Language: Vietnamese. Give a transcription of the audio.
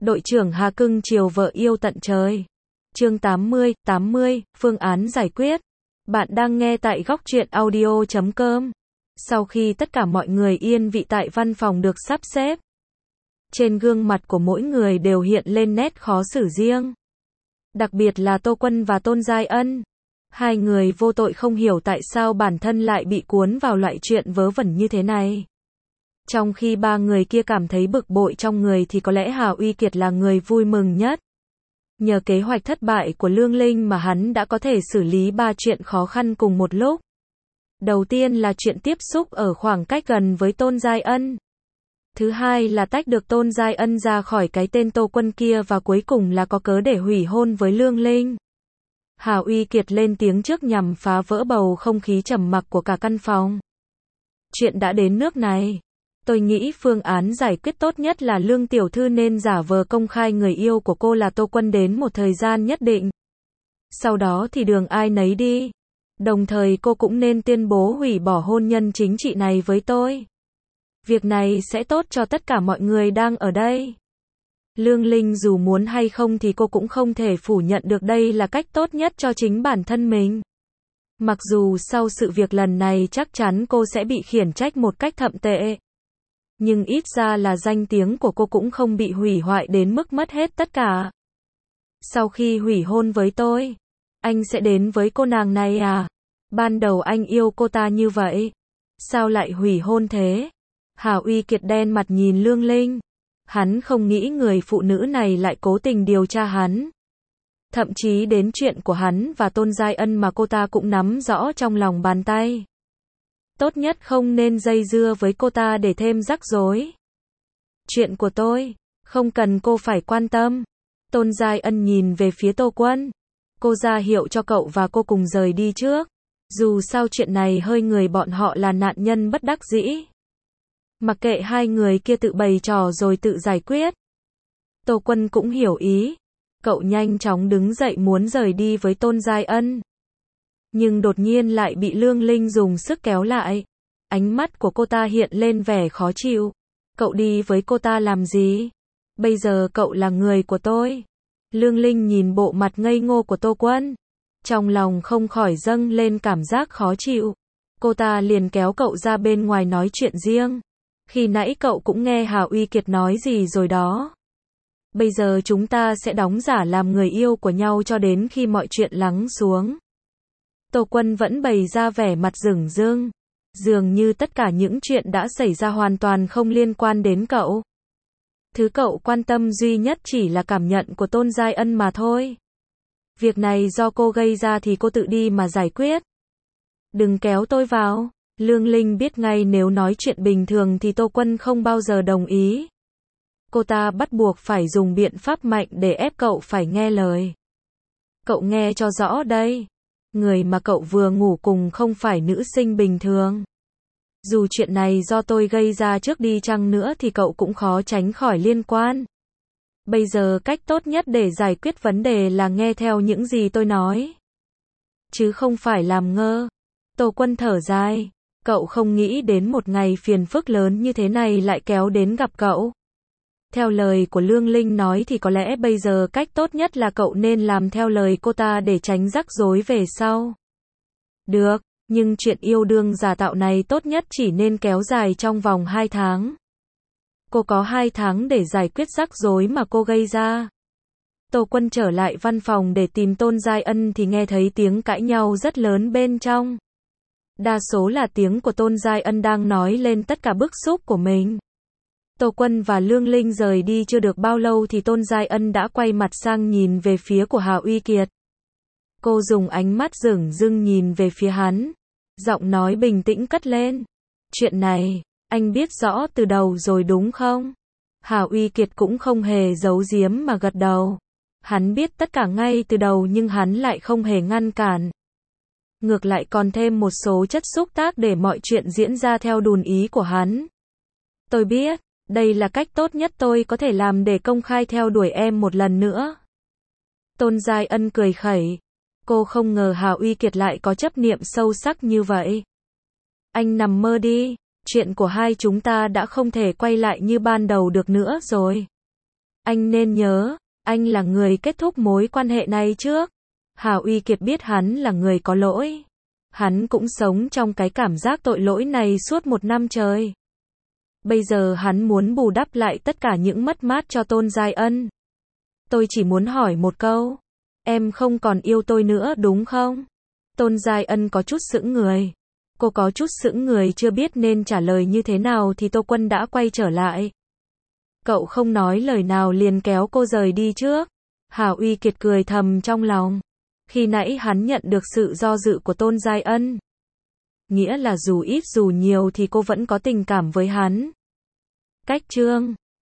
Đội trưởng Hà cưng chiều vợ yêu tận trời. Chương 80, phương án giải quyết. Bạn đang nghe tại góc truyện audio.com. Sau khi tất cả mọi người yên vị tại văn phòng được sắp xếp, trên gương mặt của mỗi người đều hiện lên nét khó xử riêng. Đặc biệt là Tô Quân và Tôn Giai Ân. Hai người vô tội không hiểu tại sao bản thân lại bị cuốn vào loại chuyện vớ vẩn như thế này. Trong khi ba người kia cảm thấy bực bội trong người thì có lẽ Hà Uy Kiệt là người vui mừng nhất. Nhờ kế hoạch thất bại của Lương Linh mà hắn đã có thể xử lý ba chuyện khó khăn cùng một lúc. Đầu tiên là chuyện tiếp xúc ở khoảng cách gần với Tôn Giai Ân. Thứ hai là tách được Tôn Giai Ân ra khỏi cái tên Tô Quân kia, và cuối cùng là có cớ để hủy hôn với Lương Linh. Hà Uy Kiệt lên tiếng trước nhằm phá vỡ bầu không khí trầm mặc của cả căn phòng. Chuyện đã đến nước này, tôi nghĩ phương án giải quyết tốt nhất là Lương tiểu thư nên giả vờ công khai người yêu của cô là Tô Quân đến một thời gian nhất định. Sau đó thì đường ai nấy đi. Đồng thời cô cũng nên tuyên bố hủy bỏ hôn nhân chính trị này với tôi. Việc này sẽ tốt cho tất cả mọi người đang ở đây. Lương Linh dù muốn hay không thì cô cũng không thể phủ nhận được đây là cách tốt nhất cho chính bản thân mình. Mặc dù sau sự việc lần này chắc chắn cô sẽ bị khiển trách một cách thậm tệ, nhưng ít ra là danh tiếng của cô cũng không bị hủy hoại đến mức mất hết tất cả. Sau khi hủy hôn với tôi, anh sẽ đến với cô nàng này à? Ban đầu anh yêu cô ta như vậy, sao lại hủy hôn thế? Hà Uy Kiệt đen mặt nhìn Lương Linh. Hắn không nghĩ người phụ nữ này lại cố tình điều tra hắn. Thậm chí đến chuyện của hắn và Tôn Giai Ân mà cô ta cũng nắm rõ trong lòng bàn tay. Tốt nhất không nên dây dưa với cô ta để thêm rắc rối. Chuyện của tôi, không cần cô phải quan tâm. Tôn Giai Ân nhìn về phía Tô Quân. Cô ra hiệu cho cậu và cô cùng rời đi trước. Dù sao chuyện này hơi người bọn họ là nạn nhân bất đắc dĩ. Mặc kệ hai người kia tự bày trò rồi tự giải quyết. Tô Quân cũng hiểu ý. Cậu nhanh chóng đứng dậy muốn rời đi với Tôn Giai Ân. Nhưng đột nhiên lại bị Lương Linh dùng sức kéo lại. Ánh mắt của cô ta hiện lên vẻ khó chịu. Cậu đi với cô ta làm gì? Bây giờ cậu là người của tôi. Lương Linh nhìn bộ mặt ngây ngô của Tô Quân. Trong lòng không khỏi dâng lên cảm giác khó chịu. Cô ta liền kéo cậu ra bên ngoài nói chuyện riêng. Khi nãy cậu cũng nghe Hà Uy Kiệt nói gì rồi đó. Bây giờ chúng ta sẽ đóng giả làm người yêu của nhau cho đến khi mọi chuyện lắng xuống. Tô Quân vẫn bày ra vẻ mặt dửng dưng. Dường như tất cả những chuyện đã xảy ra hoàn toàn không liên quan đến cậu. Thứ cậu quan tâm duy nhất chỉ là cảm nhận của Tôn Giai Ân mà thôi. Việc này do cô gây ra thì cô tự đi mà giải quyết. Đừng kéo tôi vào. Lương Linh biết ngay nếu nói chuyện bình thường thì Tô Quân không bao giờ đồng ý. Cô ta bắt buộc phải dùng biện pháp mạnh để ép cậu phải nghe lời. Cậu nghe cho rõ đây. Người mà cậu vừa ngủ cùng không phải nữ sinh bình thường. Dù chuyện này do tôi gây ra trước đi chăng nữa thì cậu cũng khó tránh khỏi liên quan. Bây giờ cách tốt nhất để giải quyết vấn đề là nghe theo những gì tôi nói, chứ không phải làm ngơ. Tô Quân thở dài. Cậu không nghĩ đến một ngày phiền phức lớn như thế này lại kéo đến gặp cậu. Theo lời của Lương Linh nói thì có lẽ bây giờ cách tốt nhất là cậu nên làm theo lời cô ta để tránh rắc rối về sau. Được, nhưng chuyện yêu đương giả tạo này tốt nhất chỉ nên kéo dài trong vòng 2 tháng. Cô có 2 tháng để giải quyết rắc rối mà cô gây ra. Tô Quân trở lại văn phòng để tìm Tôn Giai Ân thì nghe thấy tiếng cãi nhau rất lớn bên trong. Đa số là tiếng của Tôn Giai Ân đang nói lên tất cả bức xúc của mình. Tô Quân và Lương Linh rời đi chưa được bao lâu thì Tôn Giai Ân đã quay mặt sang nhìn về phía của Hà Uy Kiệt. Cô dùng ánh mắt dửng dưng nhìn về phía hắn. Giọng nói bình tĩnh cất lên. Chuyện này, anh biết rõ từ đầu rồi đúng không? Hà Uy Kiệt cũng không hề giấu giếm mà gật đầu. Hắn biết tất cả ngay từ đầu nhưng hắn lại không hề ngăn cản. Ngược lại còn thêm một số chất xúc tác để mọi chuyện diễn ra theo đùn ý của hắn. Tôi biết, đây là cách tốt nhất tôi có thể làm để công khai theo đuổi em một lần nữa. Tôn Giai Ân cười khẩy. Cô không ngờ Hà Uy Kiệt lại có chấp niệm sâu sắc như vậy. Anh nằm mơ đi, chuyện của hai chúng ta đã không thể quay lại như ban đầu được nữa rồi. Anh nên nhớ, anh là người kết thúc mối quan hệ này trước. Hà Uy Kiệt biết hắn là người có lỗi. Hắn cũng sống trong cái cảm giác tội lỗi này suốt 1 năm trời. Bây giờ hắn muốn bù đắp lại tất cả những mất mát cho Tôn Giai Ân. Tôi chỉ muốn hỏi một câu. Em không còn yêu tôi nữa đúng không? Tôn Giai Ân có chút sững người. Cô có chút sững người chưa biết nên trả lời như thế nào thì Tô Quân đã quay trở lại. Cậu không nói lời nào liền kéo cô rời đi trước. Hà Uy Kiệt cười thầm trong lòng. Khi nãy hắn nhận được sự do dự của Tôn Giai Ân. Nghĩa là dù ít dù nhiều thì cô vẫn có tình cảm với hắn. Cách chương